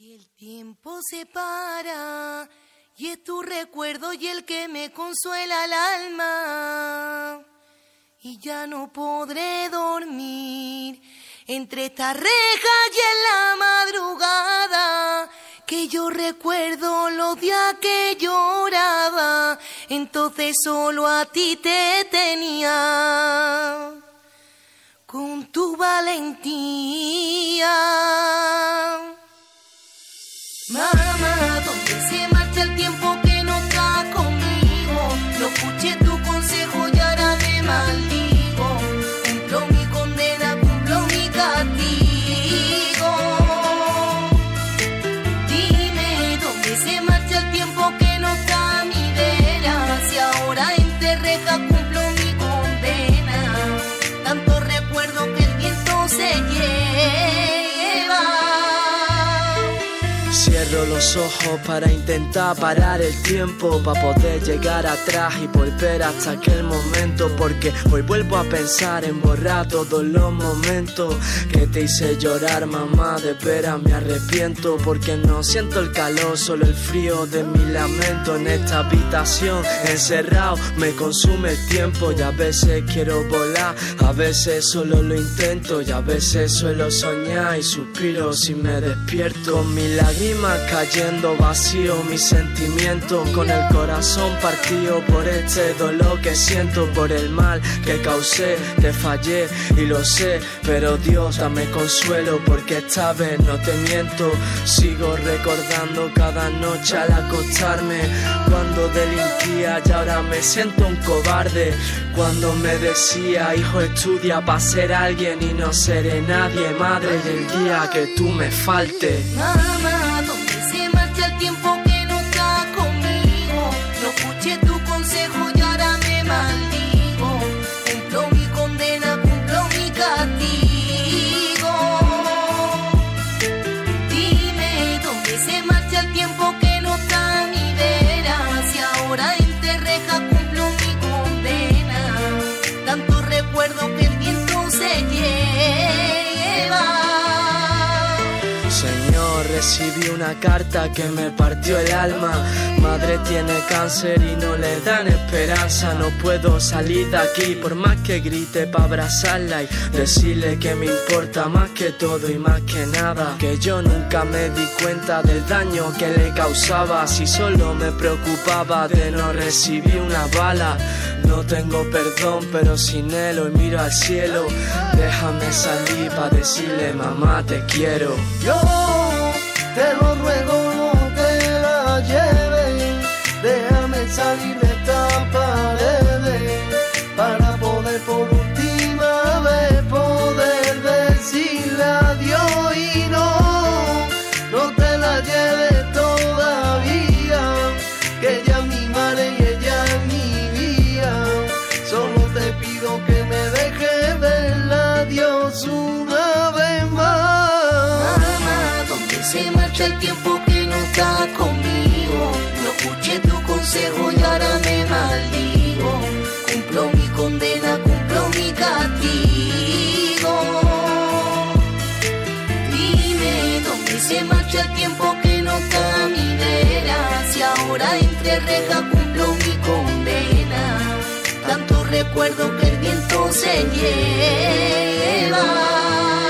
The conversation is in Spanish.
Y el tiempo se para, y es tu recuerdo y el que me consuela el alma. Y ya no podré dormir entre esta reja y en la madrugada, que yo recuerdo los días que lloraba, entonces solo a ti te tenía, con tu valentía. Mamá, ¿dónde se marcha el tiempo que no está conmigo? No escuché tu consejo y ahora me maldigo. Cumplo mi condena, cumplo mi castigo. Dime, ¿dónde se marcha el tiempo que no está a mi vera? Si ahora entre rejas cumplo mi condena, tanto recuerdo que el viento se lleva. Cierro los ojos para intentar parar el tiempo, para poder llegar atrás y volver hasta aquel momento, porque hoy vuelvo a pensar en borrar todos los momentos que te hice llorar, mamá. De veras me arrepiento, porque no siento el calor, solo el frío de mi lamento. En esta habitación encerrado me consume el tiempo, y a veces quiero volar, a veces solo lo intento, y a veces suelo soñar y suspiro si me despierto, con mis lágrimas cayendo vacío, mis sentimientos, con el corazón partido por este dolor que siento, por el mal que causé. Te fallé y lo sé, pero Dios, dame consuelo, porque esta vez no te miento. Sigo recordando cada noche al acostarme, cuando delinquía y ahora me siento un cobarde. Cuando me decía, hijo, estudia para ser alguien y no seré nadie, madre, y el día que tú me faltes. Mamá, ¿dónde se marcha el tiempo que no está conmigo? No escuché tu consejo y ahora me maldigo. Cumplo mi condena, cumplo mi castigo. Dime, ¿dónde se marcha el tiempo que no está a mi vera? Si ahora entre rejas cumplo mi condena, tanto recuerdo que el viento se lleva. Señor, recibí una carta que me partió el alma. Madre tiene cáncer y no le dan esperanza. No puedo salir de aquí por más que grite pa' abrazarla y decirle que me importa más que todo y más que nada, que yo nunca me di cuenta del daño que le causaba. Si solo me preocupaba de no recibir una bala. No tengo perdón, pero sin él hoy miro al cielo. Déjame salir pa' decirle, mamá, te quiero. Yo te lo ruego, no te la lleves. Déjame salir de esta pared para poder por última vez poder decirle adiós. Y no te la lleves todavía, que ella es mi madre y ella es mi vida. Solo te pido que me dejes verla, adiós una vez más. Mamá, ¿dónde se marcha el tiempo que no está conmigo? No escuché tu consejo y ahora me maldigo. Cumplo mi condena, cumplo mi castigo. Dime, ¿dónde se marcha el tiempo que no está a mi vera? Si ahora entre rejas cumplo mi condena, tanto recuerdo que el viento se lleva.